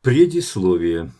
Предисловие.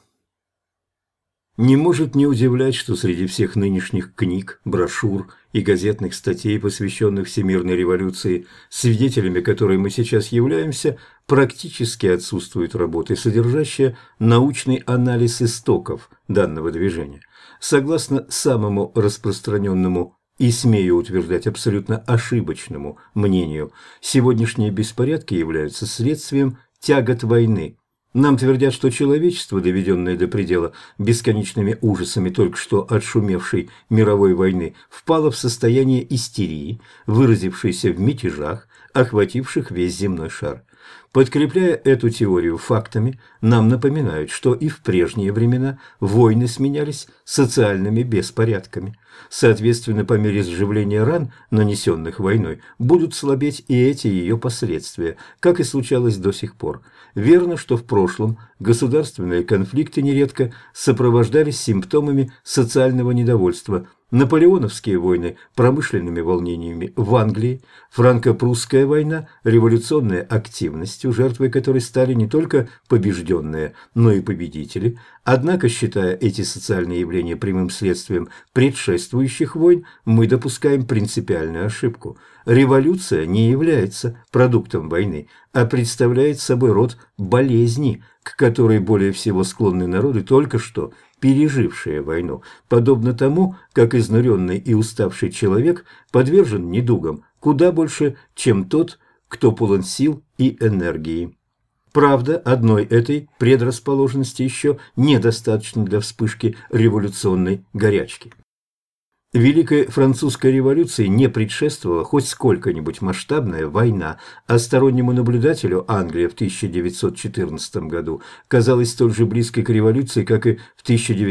Не может не удивлять, что среди всех нынешних книг, брошюр и газетных статей, посвященных всемирной революции, свидетелями которой мы сейчас являемся, практически отсутствует работа, содержащая научный анализ истоков данного движения. Согласно самому распространенному и, смею утверждать, абсолютно ошибочному мнению, сегодняшние беспорядки являются следствием тягот войны. Нам твердят, что человечество, доведенное до предела бесконечными ужасами только что отшумевшей мировой войны, впало в состояние истерии, выразившейся в мятежах, охвативших весь земной шар. Подкрепляя эту теорию фактами, нам напоминают, что и в прежние времена войны сменялись социальными беспорядками. Соответственно, по мере сживления ран, нанесенных войной, будут слабеть и эти ее последствия, как и случалось до сих пор. Верно, что в прошлом государственные конфликты нередко сопровождались симптомами социального недовольства. Наполеоновские войны промышленными волнениями в Англии, франко-прусская война революционной активностью, жертвой которой стали не только побежденные, но и победители. Однако, считая эти социальные явления прямым следствием предшествующих войн, мы допускаем принципиальную ошибку. Революция не является продуктом войны, а представляет собой род болезни, к которой более всего склонны народы, только что пережившие войну, подобно тому, как изнуренный и уставший человек подвержен недугам куда больше, чем тот, кто полон сил и энергии. Правда, одной этой предрасположенности еще недостаточно для вспышки революционной горячки. Великой французской революции не предшествовала хоть сколько-нибудь масштабная война, а стороннему наблюдателю Англия в 1914 году казалась столь же близкой к революции, как и в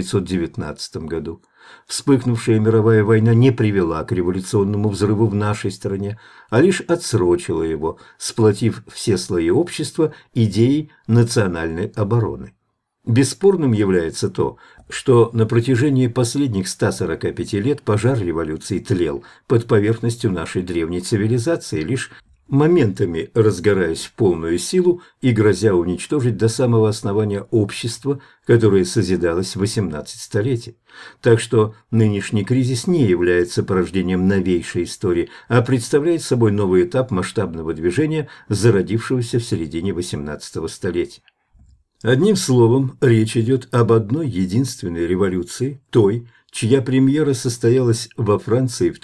1919 году. Вспыхнувшая мировая война не привела к революционному взрыву в нашей стране, а лишь отсрочила его, сплотив все слои общества идеей национальной обороны. Бесспорным является то, что на протяжении последних 145 лет пожар революции тлел под поверхностью нашей древней цивилизации, лишь моментами разгораясь в полную силу и грозя уничтожить до самого основания общество, которое созидалось 18 столетий. Так что нынешний кризис не является порождением новейшей истории, а представляет собой новый этап масштабного движения, зародившегося в середине 18 столетия. Одним словом, речь идет об одной единственной революции, той, чья премьера состоялась во Франции в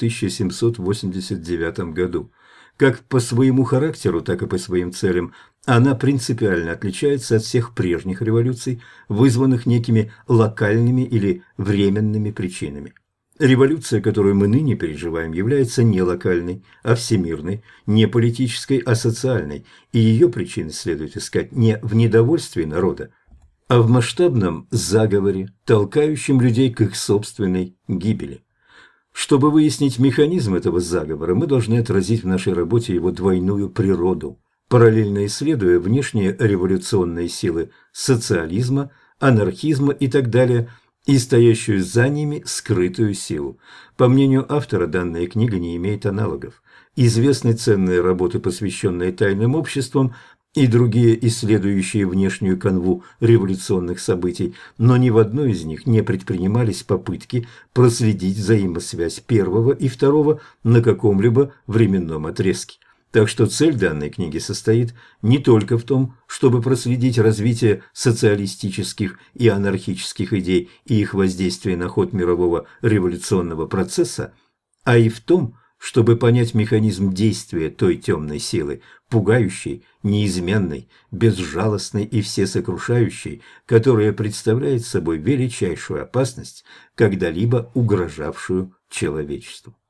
1789 году. Как по своему характеру, так и по своим целям она принципиально отличается от всех прежних революций, вызванных некими локальными или временными причинами. Революция, которую мы ныне переживаем, является не локальной, а всемирной, не политической, а социальной, и ее причины следует искать не в недовольстве народа, а в масштабном заговоре, толкающем людей к их собственной гибели. Чтобы выяснить механизм этого заговора, мы должны отразить в нашей работе его двойную природу, параллельно исследуя внешние революционные силы социализма, анархизма и так далее, и стоящую за ними скрытую силу. По мнению автора, данная книга не имеет аналогов. Известны ценные работы, посвященные тайным обществам, и другие, исследующие внешнюю канву революционных событий, но ни в одной из них не предпринимались попытки проследить взаимосвязь первого и второго на каком-либо временном отрезке. Так что цель данной книги состоит не только в том, чтобы проследить развитие социалистических и анархических идей и их воздействие на ход мирового революционного процесса, а и в том, чтобы понять механизм действия той темной силы, пугающей, неизменной, безжалостной и всесокрушающей, которая представляет собой величайшую опасность, когда-либо угрожавшую человечеству.